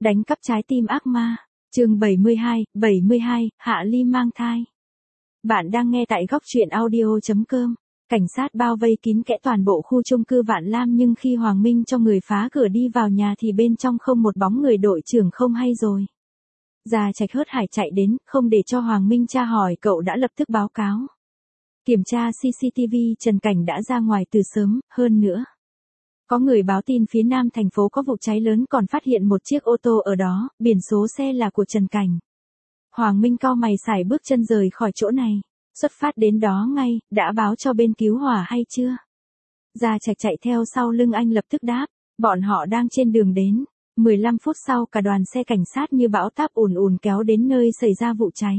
Đánh cắp trái tim ác ma. Chương 72, Hạ Ly mang thai. Bạn đang nghe tại góc truyện audio.com. Cảnh sát bao vây kín kẽ toàn bộ khu chung cư Vạn Lam, nhưng khi Hoàng Minh cho người phá cửa đi vào nhà thì bên trong không một bóng người. Đội trưởng không hay rồi. Gia Trạch hớt hải chạy đến, không để cho Hoàng Minh tra hỏi, cậu đã lập tức báo cáo. Kiểm tra CCTV, Trần Cảnh đã ra ngoài từ sớm, hơn nữa. Có người báo tin phía nam thành phố có vụ cháy lớn, còn phát hiện một chiếc ô tô ở đó, biển số xe là của Trần Cảnh. Hoàng Minh cau mày sải bước chân rời khỏi chỗ này. Xuất phát đến đó ngay, đã báo cho bên cứu hỏa hay chưa? Gia Trạch chạy theo sau lưng anh lập tức đáp, bọn họ đang trên đường đến. 15 phút sau cả đoàn xe cảnh sát như bão táp ùn ùn kéo đến nơi xảy ra vụ cháy.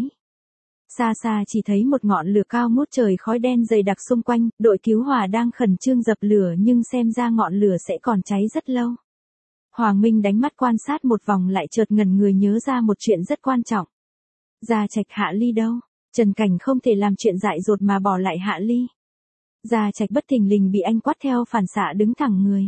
Xa xa chỉ thấy một ngọn lửa cao ngút trời, khói đen dày đặc xung quanh, đội cứu hỏa đang khẩn trương dập lửa nhưng xem ra ngọn lửa sẽ còn cháy rất lâu. Hoàng Minh đánh mắt quan sát một vòng lại chợt ngẩn người nhớ ra một chuyện rất quan trọng. Gia Trạch, Hạ Ly đâu? Trần Cảnh không thể làm chuyện dại dột mà bỏ lại Hạ Ly. Gia Trạch bất thình lình bị anh quát theo phản xạ đứng thẳng người.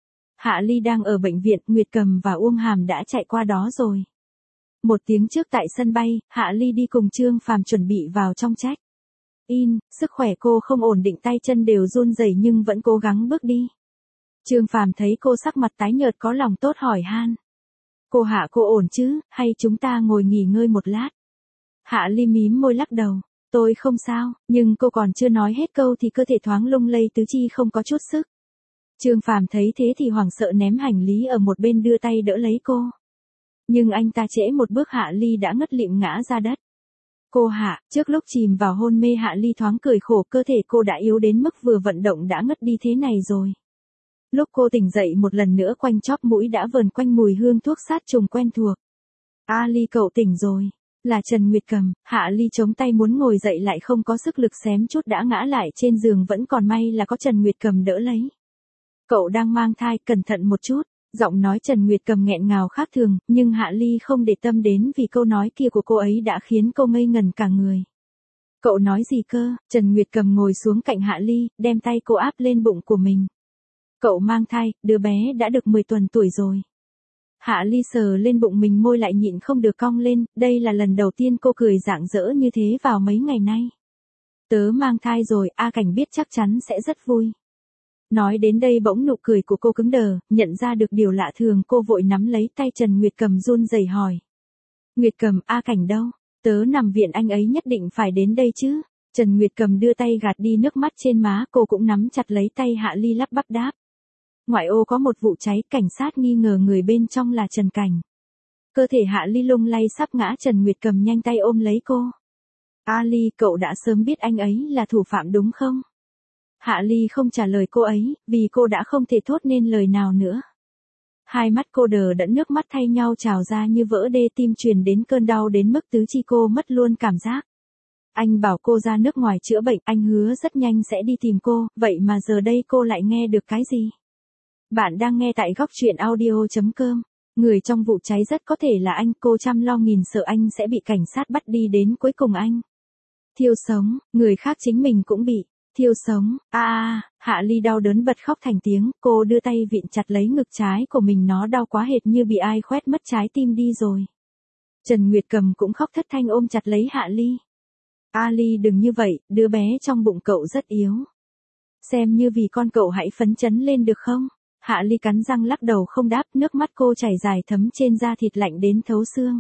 Hạ Ly đang ở bệnh viện, Nguyệt Cầm và Uông Hàm đã chạy qua đó rồi. Một tiếng trước tại sân bay, Hạ Ly đi cùng Trương Phàm chuẩn bị vào trong check-in, sức khỏe cô không ổn định, tay chân đều run rẩy nhưng vẫn cố gắng bước đi. Trương Phàm thấy cô sắc mặt tái nhợt có lòng tốt hỏi han. Cô Hạ, cô ổn chứ, hay chúng ta ngồi nghỉ ngơi một lát? Hạ Ly mím môi lắc đầu, tôi không sao, nhưng cô còn chưa nói hết câu thì cơ thể thoáng lung lay, tứ chi không có chút sức. Trương Phàm thấy thế thì hoảng sợ ném hành lý ở một bên đưa tay đỡ lấy cô. Nhưng anh ta trễ một bước, Hạ Ly đã ngất lịm ngã ra đất. Cô Hạ, trước lúc chìm vào hôn mê Hạ Ly thoáng cười khổ, cơ thể cô đã yếu đến mức vừa vận động đã ngất đi thế này rồi. Lúc cô tỉnh dậy một lần nữa quanh chóp mũi đã vờn quanh mùi hương thuốc sát trùng quen thuộc. A Ly, cậu tỉnh rồi. Là Trần Nguyệt Cầm. Hạ Ly chống tay muốn ngồi dậy lại không có sức lực, xém chút đã ngã lại trên giường, vẫn còn may là có Trần Nguyệt Cầm đỡ lấy. Cậu đang mang thai, cẩn thận một chút. Giọng nói Trần Nguyệt Cầm nghẹn ngào khác thường, nhưng Hạ Ly không để tâm đến vì câu nói kia của cô ấy đã khiến cô ngây ngần cả người. Cậu nói gì cơ? Trần Nguyệt Cầm ngồi xuống cạnh Hạ Ly, đem tay cô áp lên bụng của mình. Cậu mang thai, đứa bé đã được 10 tuần tuổi rồi. Hạ Ly sờ lên bụng mình, môi lại nhịn không được cong lên, đây là lần đầu tiên cô cười rạng rỡ như thế vào mấy ngày nay. Tớ mang thai rồi, A Cảnh biết chắc chắn sẽ rất vui. Nói đến đây bỗng nụ cười của cô cứng đờ, nhận ra được điều lạ thường cô vội nắm lấy tay Trần Nguyệt Cầm run rẩy hỏi. Nguyệt Cầm, A Cảnh đâu? Tớ nằm viện, anh ấy nhất định phải đến đây chứ? Trần Nguyệt Cầm đưa tay gạt đi nước mắt trên má, cô cũng nắm chặt lấy tay Hạ Ly lắp bắp đáp. Ngoại ô có một vụ cháy, cảnh sát nghi ngờ người bên trong là Trần Cảnh. Cơ thể Hạ Ly lung lay sắp ngã, Trần Nguyệt Cầm nhanh tay ôm lấy cô. A Ly, cậu đã sớm biết anh ấy là thủ phạm đúng không? Hạ Ly không trả lời cô ấy, vì cô đã không thể thốt nên lời nào nữa. Hai mắt cô đờ đẫn, nước mắt thay nhau trào ra như vỡ đê, tim truyền đến cơn đau đến mức tứ chi cô mất luôn cảm giác. Anh bảo cô ra nước ngoài chữa bệnh, anh hứa rất nhanh sẽ đi tìm cô, vậy mà giờ đây cô lại nghe được cái gì? Bạn đang nghe tại góc truyện audio.com. Người trong vụ cháy rất có thể là anh, cô trăm lo nghìn sợ anh sẽ bị cảnh sát bắt đi, đến cuối cùng anh thiêu sống, người khác chính mình cũng bị thiêu sống. Hạ Ly đau đớn bật khóc thành tiếng, cô đưa tay vịn chặt lấy ngực trái của mình, nó đau quá hệt như bị ai khoét mất trái tim đi rồi. Trần Nguyệt Cầm cũng khóc thất thanh ôm chặt lấy Hạ Ly. A Ly đừng như vậy, đứa bé trong bụng cậu rất yếu. Xem như vì con cậu, hãy phấn chấn lên được không? Hạ Ly cắn răng lắc đầu không đáp, nước mắt cô chảy dài thấm trên da thịt lạnh đến thấu xương.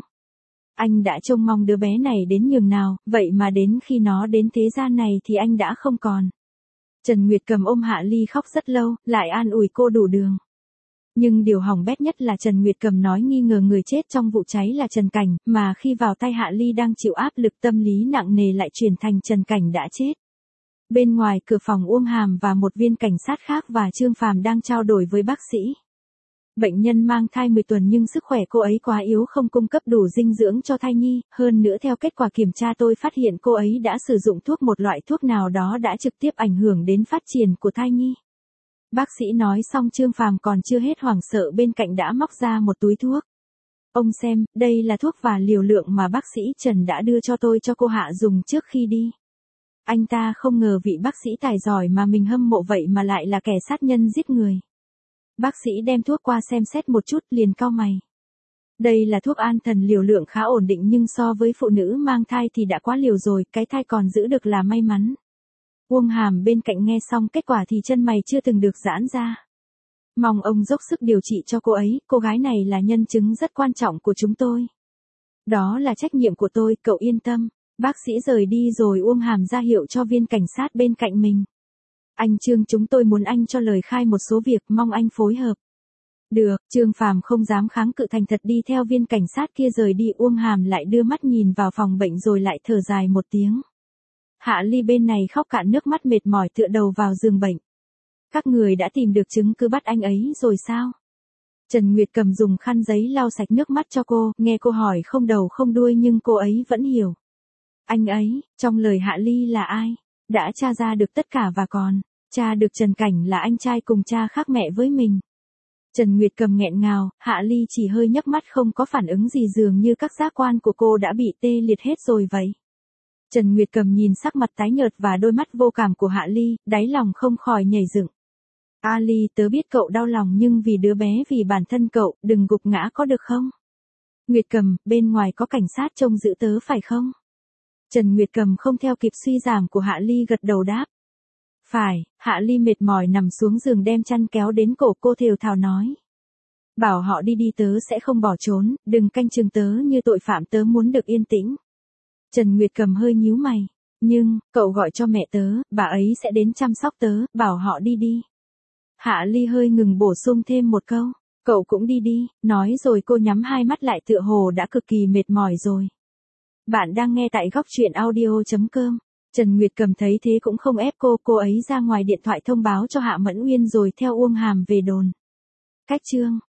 Anh đã trông mong đứa bé này đến nhường nào, vậy mà đến khi nó đến thế gian này thì anh đã không còn. Trần Nguyệt Cầm ôm Hạ Ly khóc rất lâu, lại an ủi cô đủ đường. Nhưng điều hỏng bét nhất là Trần Nguyệt Cầm nói nghi ngờ người chết trong vụ cháy là Trần Cảnh, mà khi vào tay Hạ Ly đang chịu áp lực tâm lý nặng nề lại chuyển thành Trần Cảnh đã chết. Bên ngoài cửa phòng, Uông Hàm và một viên cảnh sát khác và Trương Phàm đang trao đổi với bác sĩ. Bệnh nhân mang thai 10 tuần nhưng sức khỏe cô ấy quá yếu, không cung cấp đủ dinh dưỡng cho thai nhi, hơn nữa theo kết quả kiểm tra tôi phát hiện cô ấy đã sử dụng thuốc, một loại thuốc nào đó đã trực tiếp ảnh hưởng đến phát triển của thai nhi. Bác sĩ nói xong, Trương Phàm còn chưa hết hoảng sợ, bên cạnh đã móc ra một túi thuốc. Ông xem, đây là thuốc và liều lượng mà bác sĩ Trần đã đưa cho tôi cho cô Hạ dùng trước khi đi. Anh ta không ngờ vị bác sĩ tài giỏi mà mình hâm mộ vậy mà lại là kẻ sát nhân giết người. Bác sĩ đem thuốc qua xem xét một chút liền cau mày. Đây là thuốc an thần liều lượng khá ổn định nhưng so với phụ nữ mang thai thì đã quá liều rồi, cái thai còn giữ được là may mắn. Uông Hàm bên cạnh nghe xong kết quả thì chân mày chưa từng được giãn ra. Mong ông dốc sức điều trị cho cô ấy, cô gái này là nhân chứng rất quan trọng của chúng tôi. Đó là trách nhiệm của tôi, cậu yên tâm. Bác sĩ rời đi rồi Uông Hàm ra hiệu cho viên cảnh sát bên cạnh mình. Anh Trương, chúng tôi muốn anh cho lời khai một số việc, mong anh phối hợp. Được, Trương Phàm không dám kháng cự, thành thật đi theo viên cảnh sát kia rời đi. Uông Hàm lại đưa mắt nhìn vào phòng bệnh rồi lại thở dài một tiếng. Hạ Ly bên này khóc cạn nước mắt mệt mỏi tựa đầu vào giường bệnh. Các người đã tìm được chứng cứ bắt anh ấy rồi sao? Trần Nguyệt Cầm dùng khăn giấy lau sạch nước mắt cho cô, nghe cô hỏi không đầu không đuôi nhưng cô ấy vẫn hiểu. Anh ấy, trong lời Hạ Ly là ai? Đã tra ra được tất cả và còn, tra được Trần Cảnh là anh trai cùng cha khác mẹ với mình. Trần Nguyệt Cầm nghẹn ngào, Hạ Ly chỉ hơi nhấc mắt không có phản ứng gì, dường như các giác quan của cô đã bị tê liệt hết rồi vậy. Trần Nguyệt Cầm nhìn sắc mặt tái nhợt và đôi mắt vô cảm của Hạ Ly, đáy lòng không khỏi nhảy dựng. A Ly, tớ biết cậu đau lòng nhưng vì đứa bé, vì bản thân cậu, đừng gục ngã có được không? Nguyệt Cầm, bên ngoài có cảnh sát trông giữ tớ phải không? Trần Nguyệt Cầm không theo kịp suy giảm của Hạ Ly, gật đầu đáp. Phải. Hạ Ly mệt mỏi nằm xuống giường đem chăn kéo đến cổ cô, thều thào nói. Bảo họ đi đi, tớ sẽ không bỏ trốn, đừng canh chừng tớ như tội phạm, tớ muốn được yên tĩnh. Trần Nguyệt Cầm hơi nhíu mày. Nhưng, cậu gọi cho mẹ tớ, bà ấy sẽ đến chăm sóc tớ, bảo họ đi đi. Hạ Ly hơi ngừng bổ sung thêm một câu. Cậu cũng đi đi, nói rồi cô nhắm hai mắt lại tựa hồ đã cực kỳ mệt mỏi rồi. Bạn đang nghe tại góc truyện audio.com. Trần Nguyệt Cầm thấy thế cũng không ép cô ấy ra ngoài điện thoại thông báo cho Hạ Mẫn Uyên rồi theo Uông Hàm về đồn. Cách chương